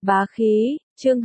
Bá khí, chương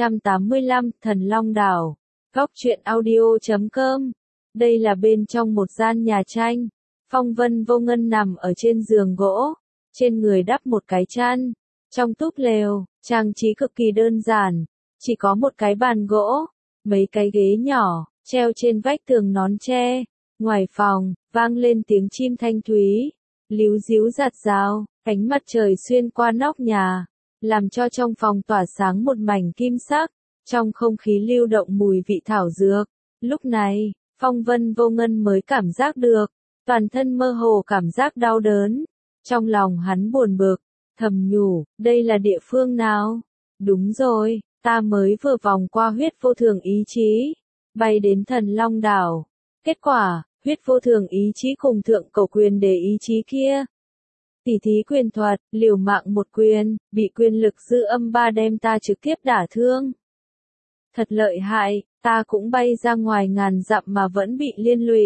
285, Thần Long Đảo. Góc truyện audio.com. Đây là bên trong một gian nhà tranh. Phong Vân Vô Ngân nằm ở trên giường gỗ, trên người đắp một cái chăn. Trong túp lều, trang trí cực kỳ đơn giản, chỉ có một cái bàn gỗ, mấy cái ghế nhỏ, treo trên vách tường nón tre. Ngoài phòng, vang lên tiếng chim thanh thúy, líu ríu rạt rào, ánh mặt trời xuyên qua nóc nhà, làm cho trong phòng tỏa sáng một mảnh kim sắc, trong không khí lưu động mùi vị thảo dược. Lúc này, Phong Vân Vô Ngân mới cảm giác được, toàn thân mơ hồ cảm giác đau đớn. Trong lòng hắn buồn bực, thầm nhủ, đây là địa phương nào? Đúng rồi, ta mới vừa vòng qua huyết vô thường ý chí, bay đến Thần Long Đảo. Kết quả, huyết vô thường ý chí cùng thượng cổ quyền để ý chí kia tỉ thí quyền thuật, liều mạng một quyền, bị quyền lực dư âm 3 đem ta trực tiếp đả thương. Thật lợi hại, ta cũng bay ra ngoài ngàn dặm mà vẫn bị liên lụy.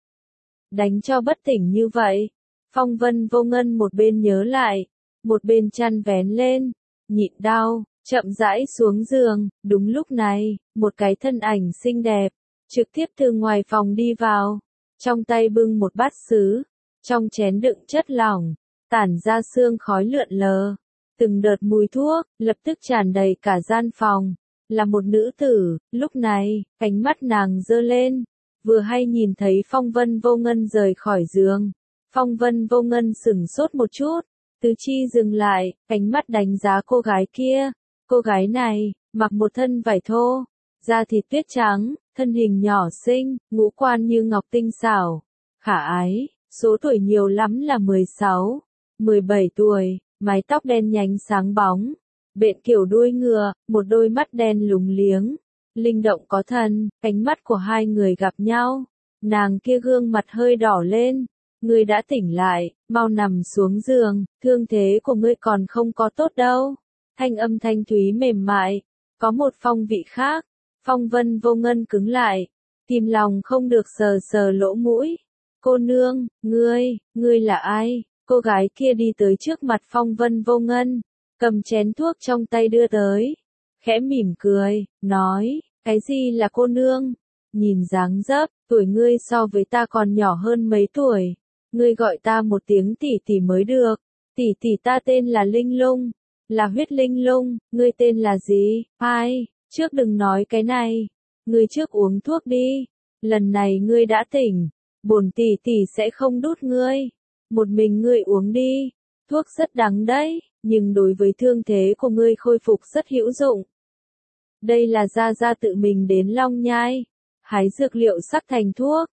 Đánh cho bất tỉnh như vậy. Phong Vân Vô Ngân một bên nhớ lại, một bên chăn vén lên, nhịn đau, chậm rãi xuống giường. Đúng lúc này, một cái thân ảnh xinh đẹp, trực tiếp từ ngoài phòng đi vào, trong tay bưng một bát sứ, trong chén đựng chất lỏng, tản ra sương khói lượn lờ. Từng đợt mùi thuốc, lập tức tràn đầy cả gian phòng. Là một nữ tử, lúc này, cánh mắt nàng giơ lên, vừa hay nhìn thấy Phong Vân Vô Ngân rời khỏi giường. Phong Vân Vô Ngân sửng sốt một chút, tứ chi dừng lại, cánh mắt đánh giá cô gái kia. Cô gái này, mặc một thân vải thô, da thịt tuyết trắng, thân hình nhỏ xinh, ngũ quan như ngọc tinh xảo, khả ái, số tuổi nhiều lắm là 16, 17 tuổi, mái tóc đen nhánh sáng bóng, bện kiểu đuôi ngựa, một đôi mắt đen lúng liếng, linh động có thần. Cánh mắt của hai người gặp nhau, nàng kia gương mặt hơi đỏ lên. Ngươi đã tỉnh lại, mau nằm xuống giường, thương thế của ngươi còn không có tốt đâu. Thanh âm thanh thúy mềm mại, có một phong vị khác. Phong Vân Vô Ngân cứng lại, kìm lòng không được sờ sờ lỗ mũi. Cô nương, ngươi là ai? Cô gái kia đi tới trước mặt Phong Vân Vô Ngân, cầm chén thuốc trong tay đưa tới, khẽ mỉm cười, nói, cái gì là cô nương? Nhìn dáng dấp, tuổi ngươi so với ta còn nhỏ hơn mấy tuổi. Ngươi gọi ta một tiếng tỷ tỷ mới được. Tỷ tỷ ta tên là Linh Lung, là huyết linh lung. Ngươi tên là gì? Ai? Trước đừng nói cái này. Ngươi trước uống thuốc đi. Lần này ngươi đã tỉnh, bổn tỷ tỷ sẽ không đút ngươi. Một mình ngươi uống đi. Thuốc rất đắng đấy, nhưng đối với thương thế của ngươi khôi phục rất hữu dụng. Đây là Gia Gia tự mình đến Long Nhai, hái dược liệu sắc thành thuốc.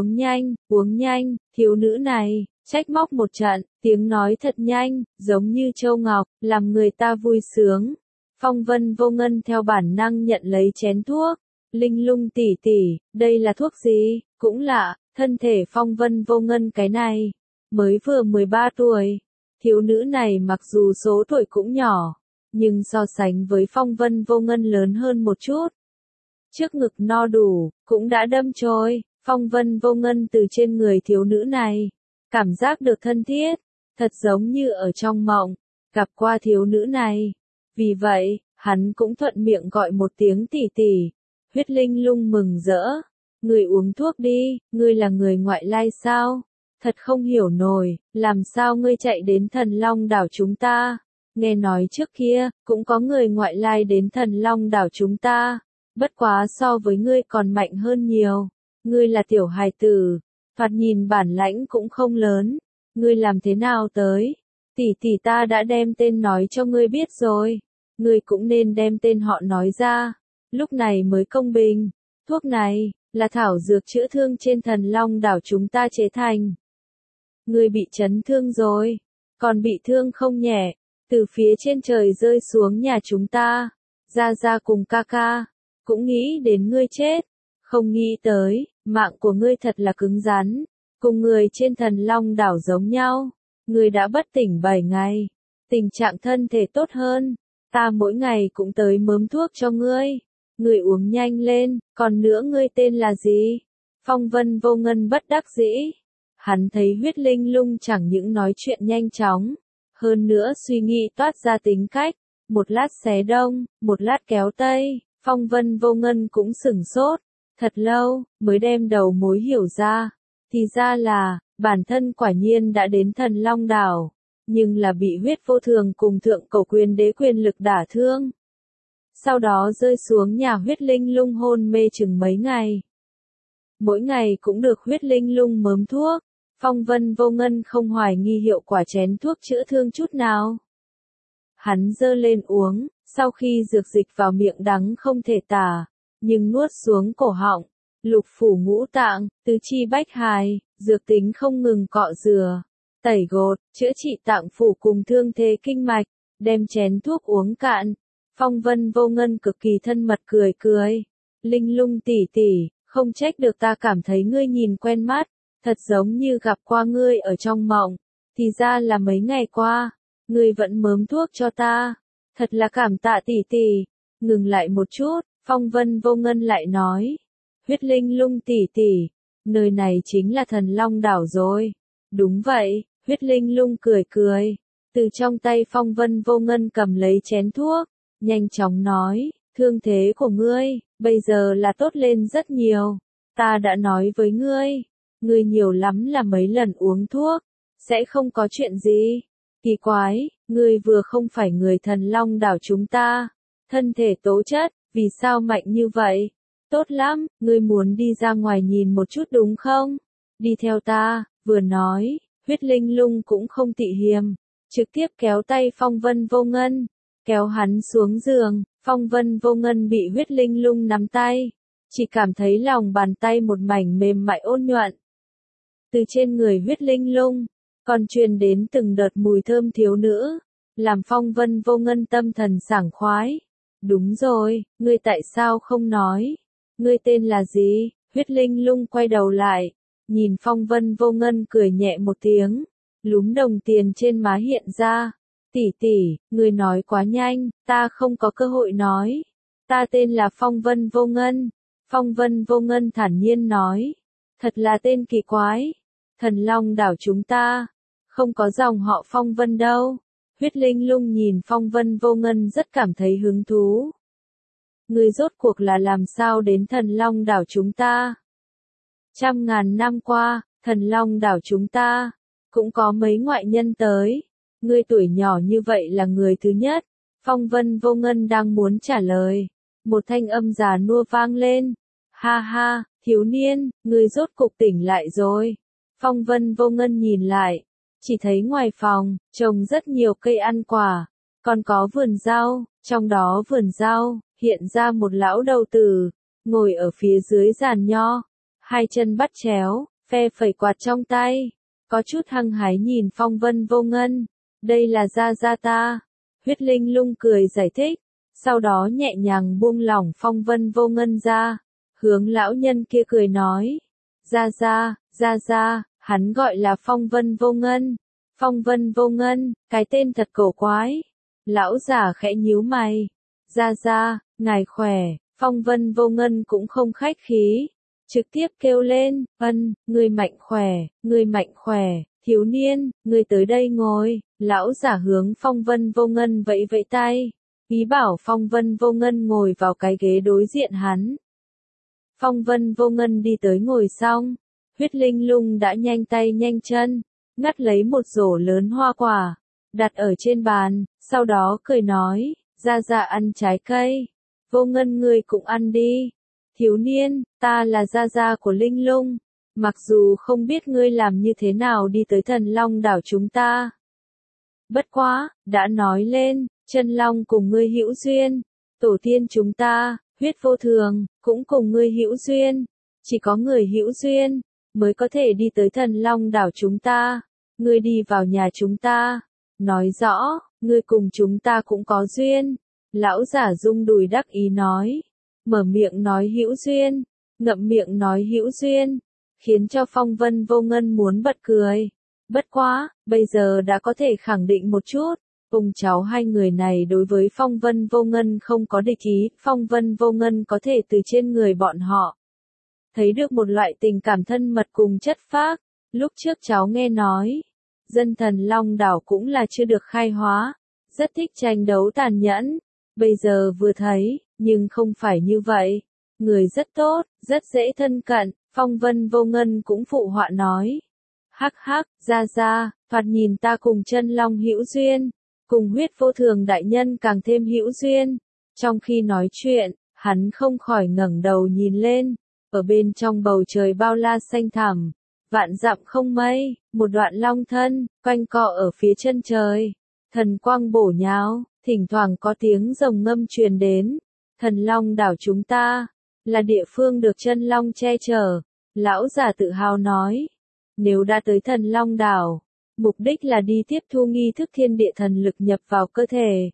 Uống nhanh, thiếu nữ này, trách móc một trận, tiếng nói thật nhanh, giống như châu ngọc, làm người ta vui sướng. Phong Vân Vô Ngân theo bản năng nhận lấy chén thuốc. Linh Lung tỷ tỷ, đây là thuốc gì? Cũng lạ, thân thể Phong Vân Vô Ngân cái này, mới vừa 13 tuổi. Thiếu nữ này mặc dù số tuổi cũng nhỏ, nhưng so sánh với Phong Vân Vô Ngân lớn hơn một chút. Trước ngực no đủ, cũng đã đâm chồi. Phong Vân Vô Ngân từ trên người thiếu nữ này, cảm giác được thân thiết, thật giống như ở trong mộng, gặp qua thiếu nữ này. Vì vậy, hắn cũng thuận miệng gọi một tiếng tỷ tỷ. Huyết Linh Lung mừng rỡ. Ngươi uống thuốc đi, ngươi là người ngoại lai sao? Thật không hiểu nổi, làm sao ngươi chạy đến Thần Long Đảo chúng ta? Nghe nói trước kia, cũng có người ngoại lai đến Thần Long Đảo chúng ta. Bất quá so với ngươi còn mạnh hơn nhiều. Ngươi là tiểu hài tử, thoạt nhìn bản lãnh cũng không lớn. Ngươi làm thế nào tới? Tỷ tỷ ta đã đem tên nói cho ngươi biết rồi. Ngươi cũng nên đem tên họ nói ra. Lúc này mới công bình. Thuốc này, là thảo dược chữa thương trên Thần Long Đảo chúng ta chế thành. Ngươi bị chấn thương rồi. Còn bị thương không nhẹ. Từ phía trên trời rơi xuống nhà chúng ta. Gia Gia cùng ca ca, cũng nghĩ đến ngươi chết. Không nghĩ tới, mạng của ngươi thật là cứng rắn, cùng người trên Thần Long Đảo giống nhau. Ngươi đã bất tỉnh 7 ngày, tình trạng thân thể tốt hơn, ta mỗi ngày cũng tới mớm thuốc cho ngươi. Ngươi uống nhanh lên, còn nữa ngươi tên là gì? Phong Vân Vô Ngân bất đắc dĩ. Hắn thấy huyết linh lung chẳng những nói chuyện nhanh chóng, hơn nữa suy nghĩ toát ra tính cách, một lát xé đông, một lát kéo tây, Phong Vân Vô Ngân cũng sửng sốt, thật lâu, mới đem đầu mối hiểu ra, thì ra là, bản thân quả nhiên đã đến Thần Long Đảo, nhưng là bị huyết vô thường cùng thượng cổ quyền đế quyền lực đả thương. Sau đó rơi xuống nhà huyết linh lung hôn mê chừng mấy ngày. Mỗi ngày cũng được huyết linh lung mớm thuốc, Phong Vân Vô Ngân không hoài nghi hiệu quả chén thuốc chữa thương chút nào. Hắn dơ lên uống, sau khi dược dịch vào miệng đắng không thể tả, nhưng nuốt xuống cổ họng, lục phủ ngũ tạng, tứ chi bách hài, dược tính không ngừng cọ rửa, tẩy gột, chữa trị tạng phủ cùng thương thế kinh mạch, đem chén thuốc uống cạn. Phong Vân Vô Ngân cực kỳ thân mật cười cười. Linh lung tỷ tỷ, không trách được ta cảm thấy ngươi nhìn quen mắt, thật giống như gặp qua ngươi ở trong mộng, thì ra là mấy ngày qua, ngươi vẫn mớm thuốc cho ta, thật là cảm tạ tỷ tỷ. Ngừng lại một chút, Phong Vân Vô Ngân lại nói, huyết linh lung tỷ tỷ, nơi này chính là Thần Long Đảo rồi. Đúng vậy, huyết linh lung cười cười, từ trong tay Phong Vân Vô Ngân cầm lấy chén thuốc, nhanh chóng nói, thương thế của ngươi, bây giờ là tốt lên rất nhiều, ta đã nói với ngươi, ngươi nhiều lắm là mấy lần uống thuốc, sẽ không có chuyện gì. Kỳ quái, ngươi vừa không phải người Thần Long Đảo chúng ta, thân thể tố chất, vì sao mạnh như vậy? Tốt lắm, ngươi muốn đi ra ngoài nhìn một chút đúng không? Đi theo ta, vừa nói, huyết linh lung cũng không tị hiềm, trực tiếp kéo tay Phong Vân Vô Ngân, kéo hắn xuống giường. Phong Vân Vô Ngân bị huyết linh lung nắm tay, chỉ cảm thấy lòng bàn tay một mảnh mềm mại ôn nhuận. Từ trên người huyết linh lung, còn truyền đến từng đợt mùi thơm thiếu nữ, làm Phong Vân Vô Ngân tâm thần sảng khoái. Đúng rồi, ngươi tại sao không nói? Ngươi tên là gì? Huyết linh lung quay đầu lại, nhìn Phong Vân Vô Ngân cười nhẹ một tiếng, lúm đồng tiền trên má hiện ra. Tỷ tỷ, ngươi nói quá nhanh, ta không có cơ hội nói. Ta tên là Phong Vân Vô Ngân. Phong Vân Vô Ngân thản nhiên nói. Thật là tên kỳ quái. Thần Long Đảo chúng ta, không có dòng họ Phong Vân đâu. Huyết linh lung nhìn Phong Vân Vô Ngân rất cảm thấy hứng thú. Ngươi rốt cuộc là làm sao đến Thần Long Đảo chúng ta? Trăm ngàn năm qua, Thần Long Đảo chúng ta, cũng có mấy ngoại nhân tới. Ngươi tuổi nhỏ như vậy là người thứ nhất. Phong Vân Vô Ngân đang muốn trả lời. Một thanh âm già nua vang lên. Ha ha, thiếu niên, ngươi rốt cục tỉnh lại rồi. Phong Vân Vô Ngân nhìn lại. Chỉ thấy ngoài phòng, trồng rất nhiều cây ăn quả. Còn có vườn rau, trong đó vườn rau, hiện ra một lão đầu tử. Ngồi ở phía dưới giàn nho. Hai chân bắt chéo, phe phẩy quạt trong tay. Có chút hăng hái nhìn Phong Vân Vô Ngân. Đây là gia gia ta. Huyết linh lung cười giải thích. Sau đó nhẹ nhàng buông lỏng Phong Vân Vô Ngân ra. Hướng lão nhân kia cười nói. Gia gia, hắn gọi là Phong Vân Vô Ngân. Phong Vân Vô Ngân, cái tên thật cổ quái. Lão giả khẽ nhíu mày. Gia gia, ngài khỏe. Phong Vân Vô Ngân cũng không khách khí. Trực tiếp kêu lên, người mạnh khỏe. Thiếu niên, ngươi tới đây ngồi. Lão giả hướng Phong Vân Vô Ngân vẫy vẫy tay, ý bảo Phong Vân Vô Ngân ngồi vào cái ghế đối diện hắn. Phong Vân Vô Ngân đi tới ngồi xong, huyết linh lung đã nhanh tay nhanh chân, ngắt lấy một rổ lớn hoa quả, đặt ở trên bàn, sau đó cười nói, gia gia ăn trái cây, Vô Ngân ngươi cũng ăn đi. Thiếu niên, ta là gia gia của linh lung. Mặc dù không biết ngươi làm như thế nào đi tới Thần Long Đảo chúng ta. Bất quá, đã nói lên, chân long cùng ngươi hữu duyên. Tổ tiên chúng ta, huyết vô thường, cũng cùng ngươi hữu duyên. Chỉ có người hữu duyên, mới có thể đi tới Thần Long Đảo chúng ta. Ngươi đi vào nhà chúng ta. Nói rõ, ngươi cùng chúng ta cũng có duyên. Lão giả rung đùi đắc ý nói. Mở miệng nói hữu duyên, ngậm miệng nói hữu duyên. Khiến cho Phong Vân Vô Ngân muốn bật cười. Bất quá, bây giờ đã có thể khẳng định một chút, ông cháu hai người này đối với Phong Vân Vô Ngân không có địch ý, Phong Vân Vô Ngân có thể từ trên người bọn họ thấy được một loại tình cảm thân mật cùng chất phác. Lúc trước cháu nghe nói, dân Thần Long Đảo cũng là chưa được khai hóa, rất thích tranh đấu tàn nhẫn. Bây giờ vừa thấy, nhưng không phải như vậy. Người rất tốt, rất dễ thân cận, Phong Vân Vô Ngân cũng phụ họa nói. Hắc hắc, ra, thoạt nhìn ta cùng Chân Long hữu duyên, cùng Huyết Vô Thường đại nhân càng thêm hữu duyên. Trong khi nói chuyện, hắn không khỏi ngẩng đầu nhìn lên, ở bên trong bầu trời bao la xanh thẳm, vạn dặm không mây, một đoạn long thân, quanh cọ ở phía chân trời. Thần quang bổ nháo, thỉnh thoảng có tiếng rồng ngâm truyền đến. Thần Long đảo chúng ta, là địa phương được Chân Long che chở. Lão già tự hào nói, nếu đã tới Thần Long đảo, mục đích là đi tiếp thu nghi thức thiên địa thần lực nhập vào cơ thể.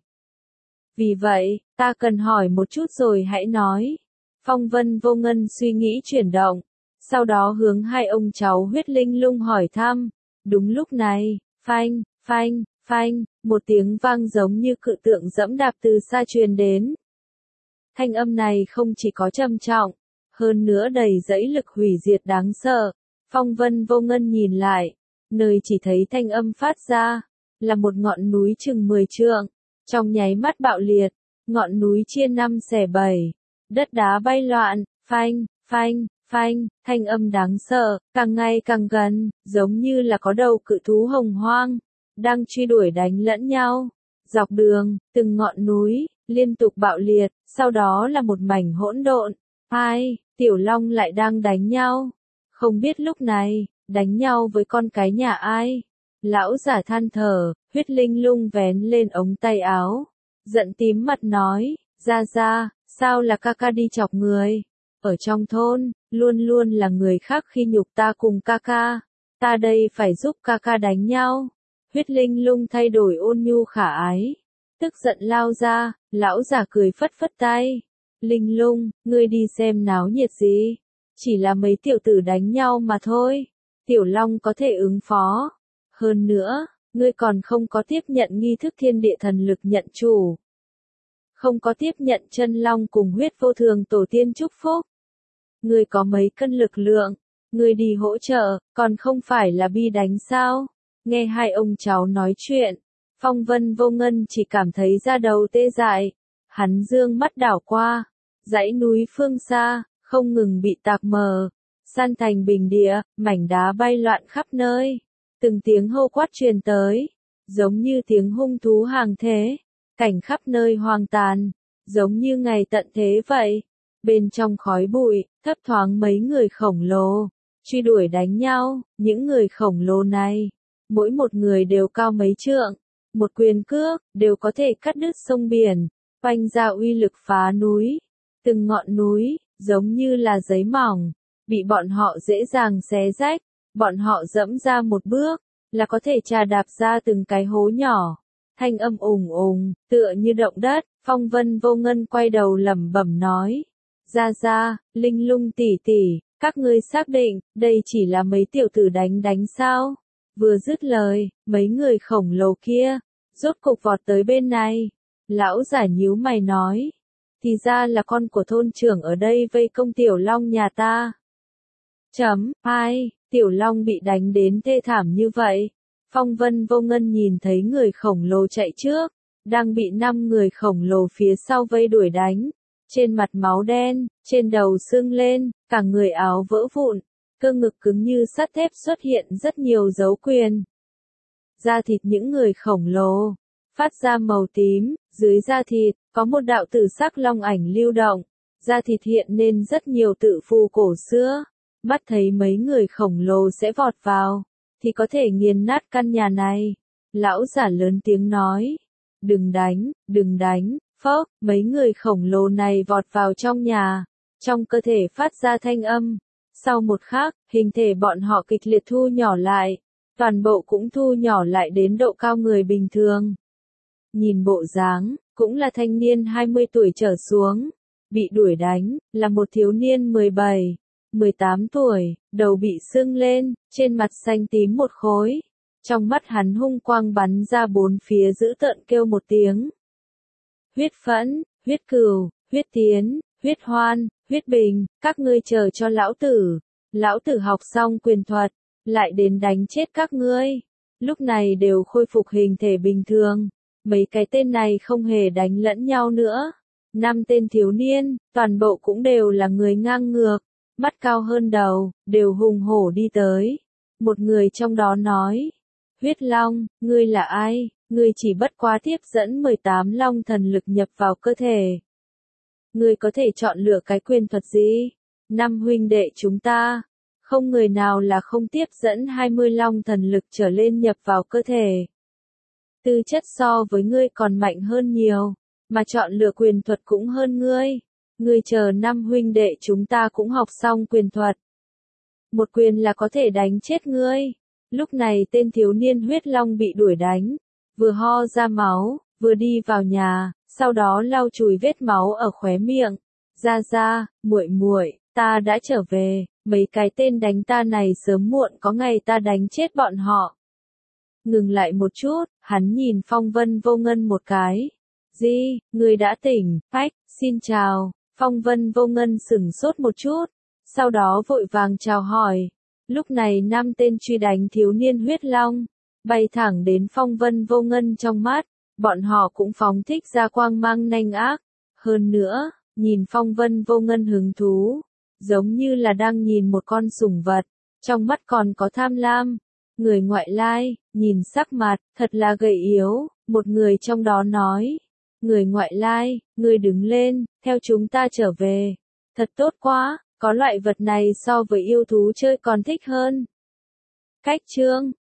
Vì vậy, ta cần hỏi một chút rồi hãy nói. Phong Vân Vô Ngân suy nghĩ chuyển động, sau đó hướng hai ông cháu Huyết Linh Lung hỏi thăm. Đúng lúc này, phanh, phanh, phanh, một tiếng vang giống như cự tượng dẫm đạp từ xa truyền đến. Thanh âm này không chỉ có trầm trọng, hơn nữa đầy dẫy lực hủy diệt đáng sợ. Phong Vân Vô Ngân nhìn lại, nơi chỉ thấy thanh âm phát ra, là một ngọn núi chừng 10 trượng, trong nháy mắt bạo liệt, ngọn núi chia 5 xẻ 7, đất đá bay loạn, phanh, phanh, phanh, thanh âm đáng sợ, càng ngày càng gần, giống như là có đầu cự thú hồng hoang, đang truy đuổi đánh lẫn nhau. Dọc đường, từng ngọn núi, liên tục bạo liệt, sau đó là một mảnh hỗn độn. Ai, Tiểu Long lại đang đánh nhau. Không biết lúc này, đánh nhau với con cái nhà ai. Lão giả than thở, Huyết Linh Lung vén lên ống tay áo. Giận tím mặt nói, ra, sao là ca ca đi chọc người. Ở trong thôn, luôn luôn là người khác khi nhục ta cùng ca ca. Ta đây phải giúp ca ca đánh nhau. Huyết Linh Lung thay đổi ôn nhu khả ái. Tức giận lao ra, lão giả cười phất phất tay. Linh Lung, ngươi đi xem náo nhiệt gì? Chỉ là mấy tiểu tử đánh nhau mà thôi. Tiểu Long có thể ứng phó. Hơn nữa, ngươi còn không có tiếp nhận nghi thức thiên địa thần lực nhận chủ. Không có tiếp nhận Chân Long cùng Huyết Vô Thường tổ tiên chúc phúc. Ngươi có mấy cân lực lượng, ngươi đi hỗ trợ, còn không phải là bi đánh sao? Nghe hai ông cháu nói chuyện, Phong Vân Vô Ngân chỉ cảm thấy da đầu tê dại. Hắn dương mắt đảo qua, dãy núi phương xa, không ngừng bị tạc mờ, san thành bình địa, mảnh đá bay loạn khắp nơi. Từng tiếng hô quát truyền tới, giống như tiếng hung thú hàng thế, cảnh khắp nơi hoang tàn, giống như ngày tận thế vậy. Bên trong khói bụi, thấp thoáng mấy người khổng lồ, truy đuổi đánh nhau. Những người khổng lồ này, mỗi một người đều cao mấy trượng, một quyền cước, đều có thể cắt đứt sông biển, oanh ra uy lực phá núi. Từng ngọn núi, giống như là giấy mỏng, bị bọn họ dễ dàng xé rách, bọn họ dẫm ra một bước, là có thể trà đạp ra từng cái hố nhỏ. Thanh âm ùng ùng, tựa như động đất. Phong Vân Vô Ngân quay đầu lẩm bẩm nói. Ra, Linh Lung tỷ tỷ, các ngươi xác định, đây chỉ là mấy tiểu tử đánh sao? Vừa dứt lời, mấy người khổng lồ kia, rốt cục vọt tới bên này. Lão giả nhíu mày nói. Thì ra là con của thôn trưởng ở đây vây công Tiểu Long nhà ta. Ai, Tiểu Long bị đánh đến thê thảm như vậy. Phong Vân Vô Ngân nhìn thấy người khổng lồ chạy trước, đang bị 5 người khổng lồ phía sau vây đuổi đánh. Trên mặt máu đen, trên đầu sưng lên, cả người áo vỡ vụn, cơ ngực cứng như sắt thép xuất hiện rất nhiều dấu quyền. Da thịt những người khổng lồ, phát ra màu tím, dưới da thịt, có một đạo tử sắc long ảnh lưu động, da thịt hiện nên rất nhiều tự phù cổ xưa. Mắt thấy mấy người khổng lồ sẽ vọt vào, thì có thể nghiền nát căn nhà này. Lão giả lớn tiếng nói, đừng đánh, phốc, mấy người khổng lồ này vọt vào trong nhà, trong cơ thể phát ra thanh âm. Sau một khắc, hình thể bọn họ kịch liệt thu nhỏ lại, toàn bộ cũng thu nhỏ lại đến độ cao người bình thường. Nhìn bộ dáng, cũng là thanh niên 20 tuổi trở xuống, bị đuổi đánh, là một thiếu niên 17, 18 tuổi, đầu bị sưng lên, trên mặt xanh tím một khối. Trong mắt hắn hung quang bắn ra bốn phía dữ tợn kêu một tiếng. Huyết Phẫn, Huyết Cừu, Huyết Tiến, Huyết Hoan, Huyết Bình, các ngươi chờ cho lão tử. Lão tử học xong quyền thuật, lại đến đánh chết các ngươi. Lúc này đều khôi phục hình thể bình thường. Mấy cái tên này không hề đánh lẫn nhau nữa. 5 tên thiếu niên, toàn bộ cũng đều là người ngang ngược, mắt cao hơn đầu, đều hùng hổ đi tới. Một người trong đó nói, Huyết Long, ngươi là ai? Ngươi chỉ bất quá tiếp dẫn 18 long thần lực nhập vào cơ thể. Ngươi có thể chọn lựa cái quyền thuật gì? 5 huynh đệ chúng ta, không người nào là không tiếp dẫn 20 long thần lực trở lên nhập vào cơ thể. Tư chất so với ngươi còn mạnh hơn nhiều, mà chọn lựa quyền thuật cũng hơn ngươi. Ngươi chờ 5 huynh đệ chúng ta cũng học xong quyền thuật. Một quyền là có thể đánh chết ngươi. Lúc này tên thiếu niên Huyết Long bị đuổi đánh, vừa ho ra máu, vừa đi vào nhà, sau đó lau chùi vết máu ở khóe miệng. Ra, muội muội, ta đã trở về, mấy cái tên đánh ta này sớm muộn có ngày ta đánh chết bọn họ. Ngừng lại một chút, hắn nhìn Phong Vân Vô Ngân một cái. Gì, người đã tỉnh, phách, xin chào. Phong Vân Vô Ngân sửng sốt một chút, sau đó vội vàng chào hỏi. Lúc này 5 tên truy đánh thiếu niên Huyết Long, bay thẳng đến Phong Vân Vô Ngân trong mắt, bọn họ cũng phóng thích ra quang mang nanh ác. Hơn nữa, nhìn Phong Vân Vô Ngân hứng thú, giống như là đang nhìn một con sủng vật, trong mắt còn có tham lam. Người ngoại lai, nhìn sắc mặt, thật là gầy yếu, một người trong đó nói. Người ngoại lai, người đứng lên, theo chúng ta trở về. Thật tốt quá, có loại vật này so với yêu thú chơi còn thích hơn. Cách chương